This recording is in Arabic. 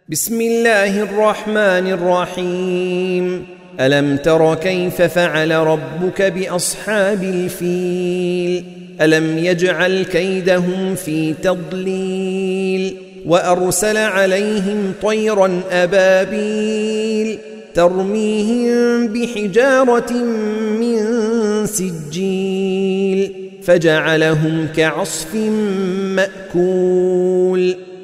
بسم الله الرحمن الرحيم. ألم تر كيف فعل ربك بأصحاب الفيل؟ ألم يجعل كيدهم في تضليل وأرسل عليهم طيرا أبابيل ترميهم بحجارة من سجيل فجعلهم كعصف مأكول.